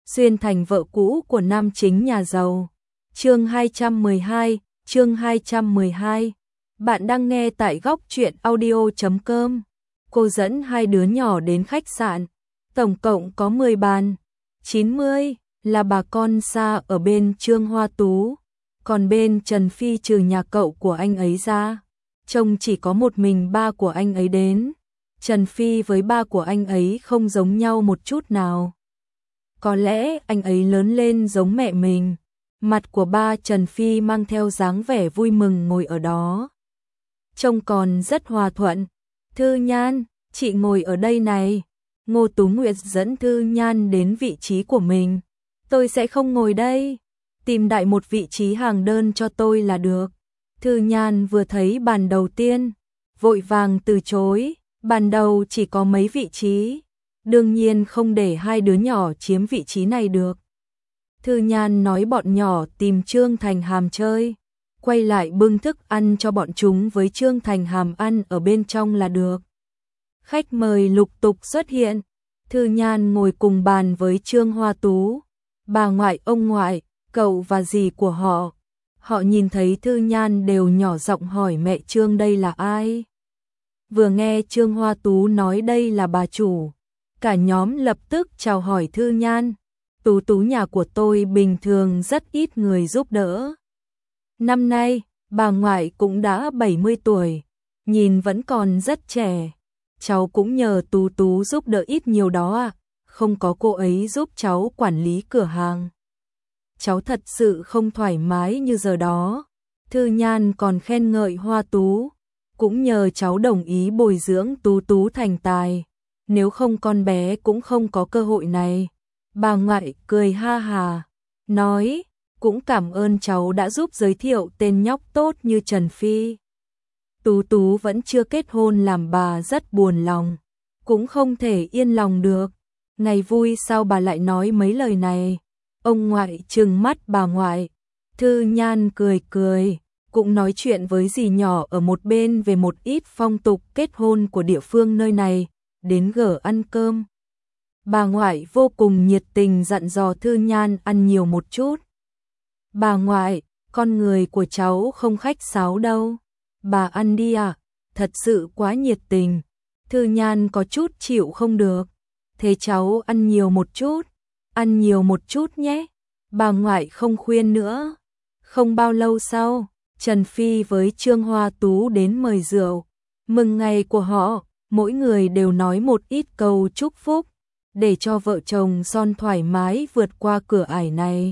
xuyên thành vợ cũ của nam chính nhà giàu. Chương 212. Bạn đang nghe tại góc truyện audio.com. Cô dẫn hai đứa nhỏ đến khách sạn, tổng cộng có 10 bàn. 90 là bà con xa ở bên Trương Hoa Tú, còn bên Trần Phi trừ nhà cậu của anh ấy ra, trông chỉ có một mình ba của anh ấy đến. Trần Phi với ba của anh ấy không giống nhau một chút nào. Có lẽ anh ấy lớn lên giống mẹ mình. Mặt của ba Trần Phi mang theo dáng vẻ vui mừng ngồi ở đó, trông còn rất hòa thuận. Thư Nhan, chị ngồi ở đây này. Ngô Tú Nguyệt dẫn Thư Nhan đến vị trí của mình. Tôi sẽ không ngồi đây, tìm đại một vị trí hàng đơn cho tôi là được. Thư Nhan vừa thấy bàn đầu tiên, vội vàng từ chối. Bàn đầu chỉ có mấy vị trí, đương nhiên không để hai đứa nhỏ chiếm vị trí này được. Thư Nhan nói bọn nhỏ tìm Trương Thành Hàm chơi, quay lại bưng thức ăn cho bọn chúng với Trương Thành Hàm ăn ở bên trong là được. Khách mời lục tục xuất hiện. Thư Nhan ngồi cùng bàn với Trương Hoa Tú, bà ngoại, ông ngoại, cậu và dì của họ. Họ nhìn thấy Thư Nhan đều nhỏ giọng hỏi mẹ Trương đây là ai. Vừa nghe Trương Hoa Tú nói đây là bà chủ, cả nhóm lập tức chào hỏi Thư Nhan. Tú Tú nhà của tôi bình thường rất ít người giúp đỡ. Năm nay, bà ngoại cũng đã 70 tuổi, nhìn vẫn còn rất trẻ. Cháu cũng nhờ Tú Tú giúp đỡ ít nhiều đó à, không có cô ấy giúp cháu quản lý cửa hàng, cháu thật sự không thoải mái như giờ đó. Thư Nhan còn khen ngợi Hoa Tú, cũng nhờ cháu đồng ý bồi dưỡng Tú Tú thành tài, nếu không con bé cũng không có cơ hội này. Bà ngoại cười ha hà, nói, cũng cảm ơn cháu đã giúp giới thiệu tên nhóc tốt như Trần Phi. Tú Tú vẫn chưa kết hôn làm bà rất buồn lòng, cũng không thể yên lòng được. Ngày vui sao bà lại nói mấy lời này? Ông ngoại trừng mắt bà ngoại. Thư Nhan cười cười, cũng nói chuyện với dì nhỏ ở một bên về một ít phong tục kết hôn của địa phương nơi này, đến gở ăn cơm. Bà ngoại vô cùng nhiệt tình dặn dò Thư Nhan ăn nhiều một chút. Bà ngoại, con người của cháu không khách sáo đâu. Bà ăn đi à, thật sự quá nhiệt tình. Thư Nhan có chút chịu không được. Thế cháu ăn nhiều một chút nhé. Bà ngoại không khuyên nữa. Không bao lâu sau, Trần Phi với Trương Hoa Tú đến mời rượu. Mừng ngày của họ, mỗi người đều nói một ít câu chúc phúc, để cho vợ chồng son thoải mái vượt qua cửa ải này.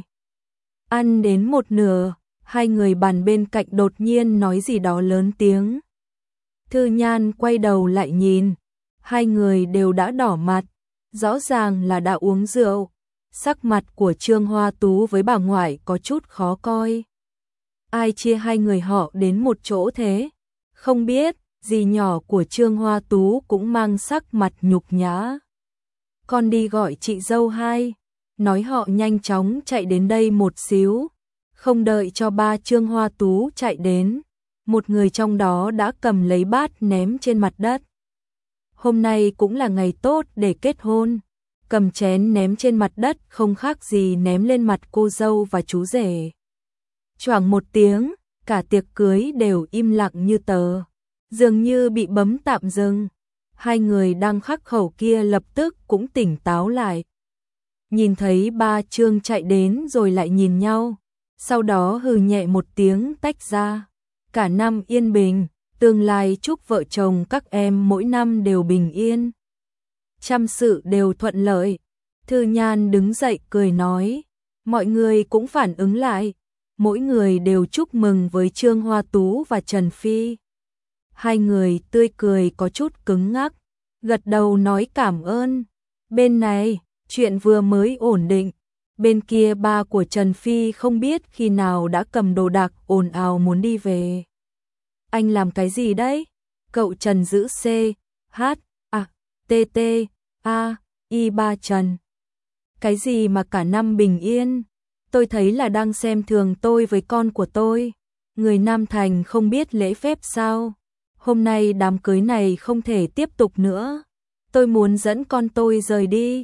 Ăn đến một nửa, hai người bàn bên cạnh đột nhiên nói gì đó lớn tiếng. Thư Nhan quay đầu lại nhìn, hai người đều đã đỏ mặt, rõ ràng là đã uống rượu. Sắc mặt của Trương Hoa Tú với bà ngoại có chút khó coi. Ai chia hai người họ đến một chỗ thế? Không biết, dì nhỏ của Trương Hoa Tú cũng mang sắc mặt nhục nhã. Con đi gọi chị dâu hai, nói họ nhanh chóng chạy đến đây một xíu. Không đợi cho ba Trương Hoa Tú chạy đến, một người trong đó đã cầm lấy bát ném trên mặt đất. Hôm nay cũng là ngày tốt để kết hôn, cầm chén ném trên mặt đất không khác gì ném lên mặt cô dâu và chú rể. Choảng một tiếng, cả tiệc cưới đều im lặng như tờ, dường như bị bấm tạm dừng. Hai người đang khắc khẩu kia lập tức cũng tỉnh táo lại. Nhìn thấy ba Trương chạy đến rồi lại nhìn nhau, sau đó hừ nhẹ một tiếng tách ra. Cả năm yên bình, tương lai chúc vợ chồng các em mỗi năm đều bình yên, trăm sự đều thuận lợi. Thư Nhan đứng dậy cười nói, mọi người cũng phản ứng lại, mỗi người đều chúc mừng với Trương Hoa Tú và Trần Phi. Hai người tươi cười có chút cứng ngắc, gật đầu nói cảm ơn. Bên này, chuyện vừa mới ổn định, bên kia ba của Trần Phi không biết khi nào đã cầm đồ đạc ồn ào muốn đi về. Anh làm cái gì đấy? Cậu Trần giữ C, H, A, T, T, A, I ba Trần. Cái gì mà cả năm bình yên? Tôi thấy là đang xem thường tôi với con của tôi. Người Nam Thành không biết lễ phép sao? Hôm nay đám cưới này không thể tiếp tục nữa. Tôi muốn dẫn con tôi rời đi.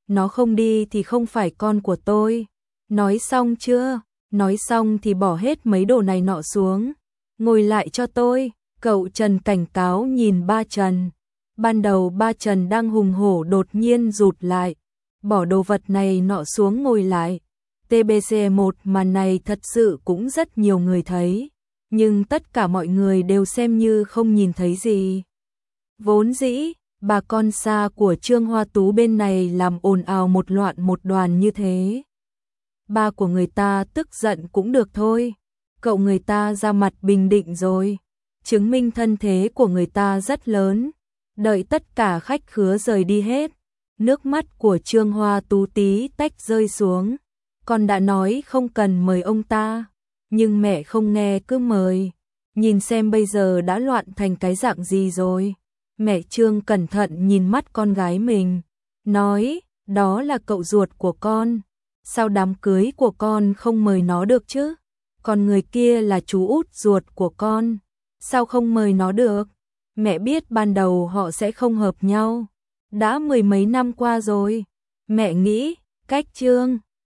nó không đi thì không phải con của tôi. Nói xong chưa? Nói xong thì bỏ hết mấy đồ này nọ xuống, ngồi lại cho tôi. Cậu Trần cảnh cáo nhìn ba Trần. Ban đầu ba Trần đang hùng hổ đột nhiên rụt lại, bỏ đồ vật này nọ xuống ngồi lại. TBC1 màn này thật sự cũng rất nhiều người thấy, nhưng tất cả mọi người đều xem như không nhìn thấy gì. Vốn dĩ, bà con xa của Trương Hoa Tú bên này làm ồn ào một loạn một đoàn như thế. Ba của người ta tức giận cũng được thôi, cậu người ta ra mặt bình định rồi, chứng minh thân thế của người ta rất lớn. Đợi tất cả khách khứa rời đi hết, nước mắt của Trương Hoa Tú tí tách rơi xuống. Con đã nói không cần mời ông ta, nhưng mẹ không nghe cứ mời. Nhìn xem bây giờ đã loạn thành cái dạng gì rồi. Mẹ Trương cẩn thận nhìn mắt con gái mình, nói, đó là cậu ruột của con. Sao đám cưới của con không mời nó được chứ? Còn người kia là chú út ruột của con, sao không mời nó được? Mẹ biết ban đầu họ sẽ không hợp nhau, đã mười mấy năm qua rồi. Mẹ nghĩ, cách Trương